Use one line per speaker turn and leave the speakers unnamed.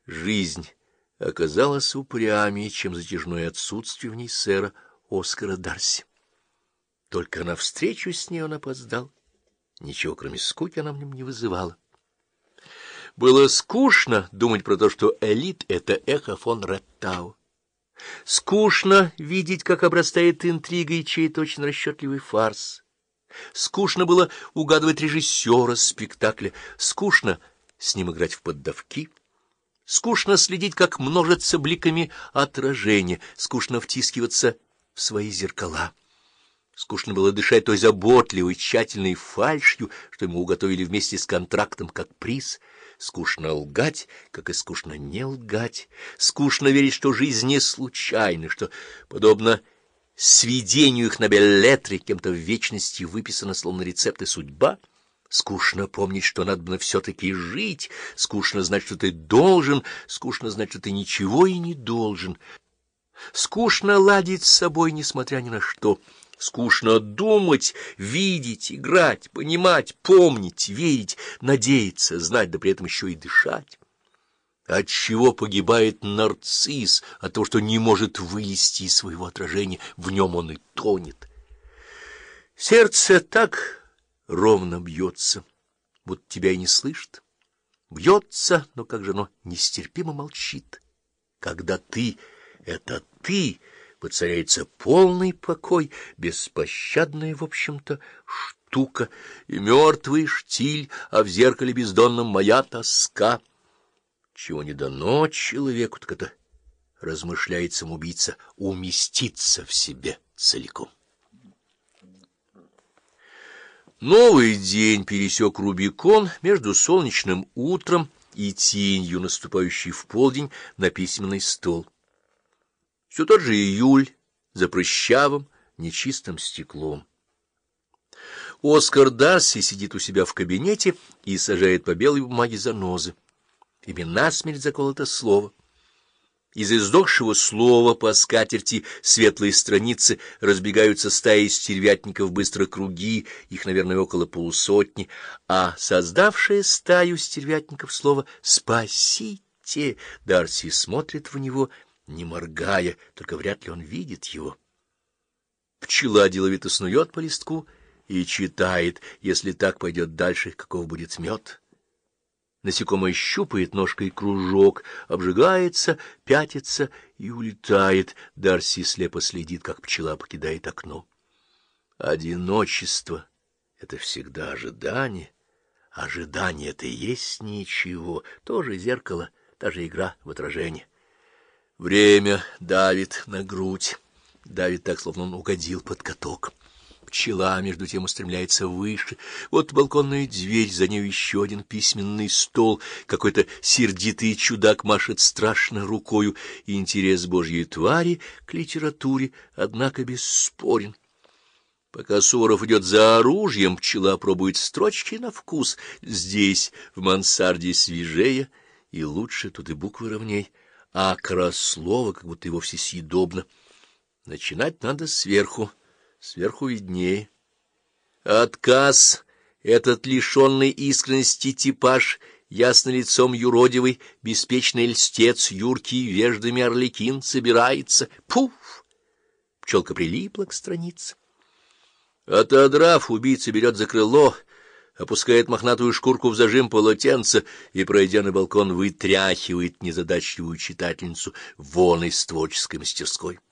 Жизнь оказалась упрямее, чем затяжное отсутствие в ней сэра Оскара Дарси. Только навстречу с ней он опоздал. Ничего, кроме скуки, она в нем не вызывала. Было скучно думать про то, что Элит — это эхо фон Реттау. Скучно видеть, как обрастает интригой чей-то очень расчетливый фарс. Скучно было угадывать режиссера спектакля. Скучно с ним играть в поддавки. Скучно следить, как множатся бликами отражения. Скучно втискиваться в свои зеркала. Скучно было дышать той заботливой, тщательной фальшью, что ему уготовили вместе с контрактом как приз. Скучно лгать, как и скучно не лгать. Скучно верить, что жизнь не случайна, что, подобно сведению их на беллетре, кем-то в вечности выписана словно рецепты судьба. Скучно помнить, что надо все-таки жить. Скучно знать, что ты должен. Скучно знать, что ты ничего и не должен. Скучно ладить с собой, несмотря ни на что. Скучно думать, видеть, играть, понимать, помнить, верить, надеяться, знать, да при этом еще и дышать. Отчего погибает нарцисс? От того, что не может вылезти из своего отражения, в нем он и тонет. Сердце так ровно бьется, будто тебя и не слышит. Бьется, но как же оно нестерпимо молчит. Когда ты — это ты, воцаряется полный покой, беспощадная, в общем-то, штука, и мертвый штиль, а в зеркале бездонном моя тоска. Чего не дано человеку, так это, размышляет самоубийца, уместиться в себе целиком. Новый день пересек Рубикон между солнечным утром и тенью, наступающей в полдень на письменный стол. Все тот же июль за прыщавым, нечистым стеклом. Оскар Дарси сидит у себя в кабинете и сажает по белой бумаге занозы. Ими насмерть заколото слово. Из издохшего слова по скатерти светлые страницы разбегаются стаи стервятников быстро круги, их, наверное, около полусотни, а создавшее стаю стервятников слово «Спасите!» Дарси смотрит в него, не моргая, только вряд ли он видит его. Пчела деловито снует по листку и читает, если так пойдет дальше, каков будет мед. Насекомое щупает ножкой кружок, обжигается, пятится и улетает. Дарси слепо следит, как пчела покидает окно. Одиночество — это всегда ожидание. Ожидание — это и есть ничего, тоже зеркало, та же игра в отражение. Время давит на грудь, давит так, словно он угодил под каток. Пчела, между тем, устремляется выше. Вот балконная дверь, за нею еще один письменный стол. Какой-то сердитый чудак машет страшно рукою. Интерес Божьей твари к литературе, однако, бесспорен. Пока Суворов идет за оружием, пчела пробует строчки на вкус. Здесь, в мансарде, свежее и лучше, тут и буквы ровней. А краслово, как будто и вовсе съедобно. Начинать надо сверху. Сверху виднее. Отказ, этот лишенный искренности типаж, ясно лицом юродивый, беспечный льстец, юркий, веждами арлекин, собирается. Пуф! Пчелка прилипла к странице. Отодрав, убийца берет за крыло, опускает мохнатую шкурку в зажим полотенца и, пройдя на балкон, вытряхивает незадачливую читательницу вон из творческой мастерской.